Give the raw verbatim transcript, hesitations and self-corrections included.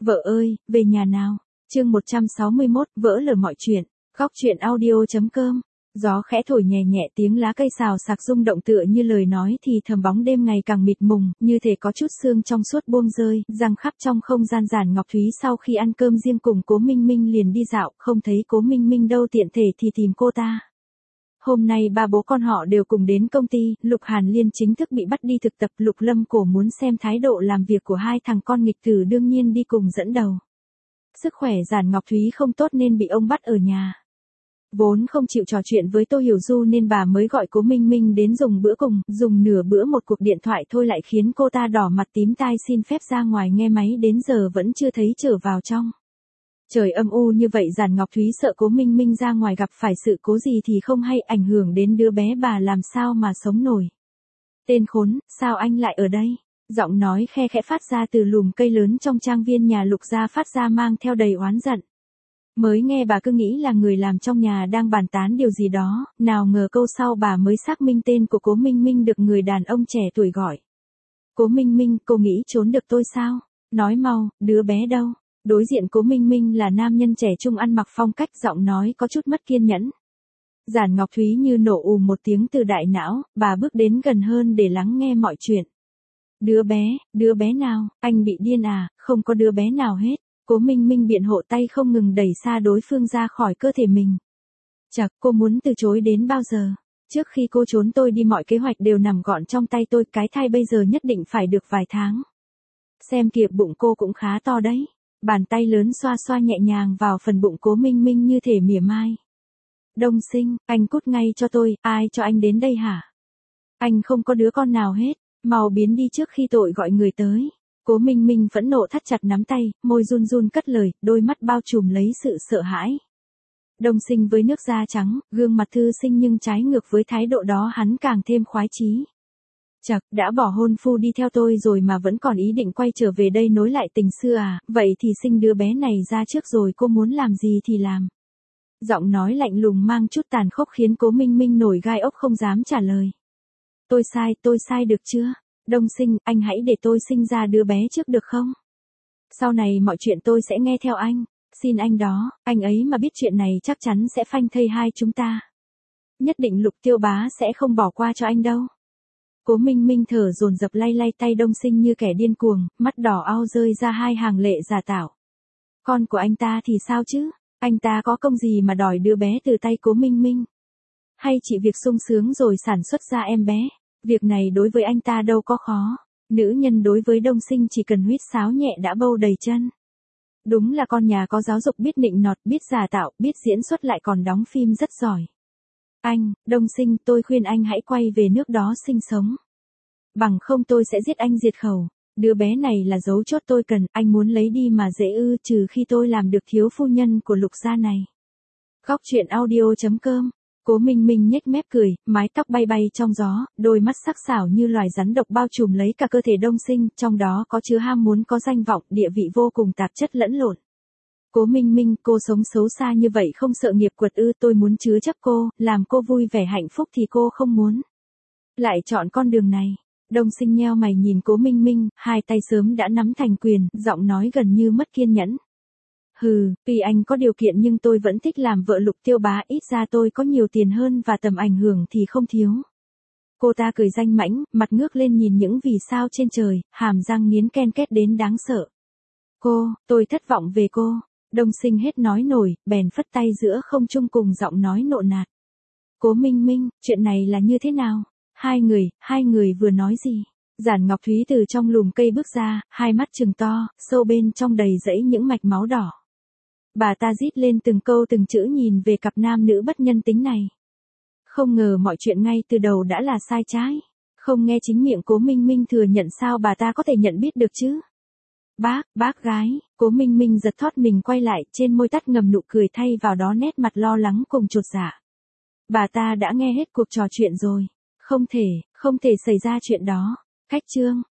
Vợ ơi, về nhà nào. Chương một trăm sáu mươi mốt, vỡ lở mọi chuyện. Góc truyện audio.com. Gió khẽ thổi nhẹ nhẹ, tiếng lá cây xào xạc rung động tựa như lời nói thì thầm, bóng đêm ngày càng mịt mùng, như thể có chút sương trong suốt buông rơi, giăng khắp trong không gian. Giản Ngọc Thúy sau khi ăn cơm riêng cùng Cố Minh Minh liền đi dạo, không thấy Cố Minh Minh đâu, tiện thể thì tìm cô ta. Hôm nay ba bố con họ đều cùng đến công ty, Lục Hàn Liên chính thức bị bắt đi thực tập, Lục Lâm Cổ muốn xem thái độ làm việc của hai thằng con nghịch tử đương nhiên đi cùng dẫn đầu. Sức khỏe Giản Ngọc Thúy không tốt nên bị ông bắt ở nhà. Vốn không chịu trò chuyện với Tô Hiểu Du nên bà mới gọi Cố Minh Minh đến dùng bữa cùng, dùng nửa bữa một cuộc điện thoại thôi lại khiến cô ta đỏ mặt tím tai, xin phép ra ngoài nghe máy, đến giờ vẫn chưa thấy trở vào trong. Trời âm u như vậy, Giản Ngọc Thúy sợ Cố Minh Minh ra ngoài gặp phải sự cố gì thì không hay, ảnh hưởng đến đứa bé bà làm sao mà sống nổi. Tên khốn, sao anh lại ở đây? Giọng nói khe khẽ phát ra từ lùm cây lớn trong trang viên nhà Lục gia, phát ra mang theo đầy oán giận. Mới nghe bà cứ nghĩ là người làm trong nhà đang bàn tán điều gì đó, nào ngờ câu sau bà mới xác minh tên của Cố Minh Minh được người đàn ông trẻ tuổi gọi. Cố Minh Minh, cô nghĩ trốn được tôi sao? Nói mau, đứa bé đâu? Đối diện Cố Minh Minh là nam nhân trẻ trung ăn mặc phong cách, giọng nói có chút mất kiên nhẫn. Giản Ngọc Thúy như nổ ù một tiếng từ đại não, bà bước đến gần hơn để lắng nghe mọi chuyện. Đứa bé, đứa bé nào, anh bị điên à, không có đứa bé nào hết. Cố Minh Minh biện hộ, tay không ngừng đẩy xa đối phương ra khỏi cơ thể mình. Chà, cô muốn từ chối đến bao giờ? Trước khi cô trốn tôi đi mọi kế hoạch đều nằm gọn trong tay tôi, cái thai bây giờ nhất định phải được vài tháng. Xem kìa, bụng cô cũng khá to đấy. Bàn tay lớn xoa xoa nhẹ nhàng vào phần bụng Cố Minh Minh như thể mỉa mai. Đông Sinh, anh cút ngay cho tôi, ai cho anh đến đây hả? Anh không có đứa con nào hết, mau biến đi trước khi tội gọi người tới. Cố Minh Minh phẫn nộ thắt chặt nắm tay, môi run run cất lời, đôi mắt bao trùm lấy sự sợ hãi. Đông Sinh với nước da trắng, gương mặt thư sinh nhưng trái ngược với thái độ đó hắn càng thêm khoái chí. Chật, đã bỏ hôn phu đi theo tôi rồi mà vẫn còn ý định quay trở về đây nối lại tình xưa à, vậy thì sinh đứa bé này ra trước rồi cô muốn làm gì thì làm. Giọng nói lạnh lùng mang chút tàn khốc khiến Cố Minh Minh nổi gai ốc, không dám trả lời. Tôi sai, tôi sai được chưa? Đông Sinh, anh hãy để tôi sinh ra đứa bé trước được không? Sau này mọi chuyện tôi sẽ nghe theo anh. Xin anh đó, anh ấy mà biết chuyện này chắc chắn sẽ phanh thây hai chúng ta. Nhất định Lục Tiêu Bá sẽ không bỏ qua cho anh đâu. Cố Minh Minh thở dồn dập lay lay tay Đông Sinh như kẻ điên cuồng, mắt đỏ ao rơi ra hai hàng lệ giả tảo. Con của anh ta thì sao chứ? Anh ta có công gì mà đòi đứa bé từ tay Cố Minh Minh? Hay chỉ việc sung sướng rồi sản xuất ra em bé? Việc này đối với anh ta đâu có khó. Nữ nhân đối với Đông Sinh chỉ cần huýt sáo nhẹ đã bâu đầy chân. Đúng là con nhà có giáo dục, biết nịnh nọt, biết giả tạo, biết diễn xuất, lại còn đóng phim rất giỏi. Anh, Đông Sinh, tôi khuyên anh hãy quay về nước đó sinh sống. Bằng không tôi sẽ giết anh diệt khẩu. Đứa bé này là dấu chốt tôi cần, anh muốn lấy đi mà dễ ư, trừ khi tôi làm được thiếu phu nhân của Lục gia này. Góc truyện audio.com. Cố Minh Minh nhếch mép cười, mái tóc bay bay trong gió, đôi mắt sắc sảo như loài rắn độc bao trùm lấy cả cơ thể Đông Sinh, trong đó có chứa ham muốn có danh vọng, địa vị vô cùng tạp chất lẫn lộn. Cố Minh Minh, cô sống xấu xa như vậy không sợ nghiệp quật ư? Tôi muốn chứa chấp cô, làm cô vui vẻ hạnh phúc thì cô không muốn. Lại chọn con đường này. Đông Sinh nheo mày nhìn Cố Minh Minh, hai tay sớm đã nắm thành quyền, giọng nói gần như mất kiên nhẫn. Hừ, vì anh có điều kiện nhưng tôi vẫn thích làm vợ Lục Tiêu Bá, ít ra tôi có nhiều tiền hơn và tầm ảnh hưởng thì không thiếu. Cô ta cười danh mãnh, mặt ngước lên nhìn những vì sao trên trời, hàm răng nghiến ken két đến đáng sợ. Cô, tôi thất vọng về cô. Đông Sinh hết nói nổi, bèn phất tay giữa không trung cùng giọng nói nộ nạt. Cố Minh Minh, chuyện này là như thế nào? Hai người, hai người vừa nói gì? Giản Ngọc Thúy từ trong lùm cây bước ra, hai mắt trừng to, sâu bên trong đầy rẫy những mạch máu đỏ. Bà ta rít lên từng câu từng chữ nhìn về cặp nam nữ bất nhân tính này. Không ngờ mọi chuyện ngay từ đầu đã là sai trái. Không nghe chính miệng Cố Minh Minh thừa nhận sao bà ta có thể nhận biết được chứ? Bác, bác gái, Cố Minh Minh giật thót mình quay lại, trên môi tắt ngầm nụ cười thay vào đó nét mặt lo lắng cùng chột dạ. Bà ta đã nghe hết cuộc trò chuyện rồi. Không thể, không thể xảy ra chuyện đó. Cách chương.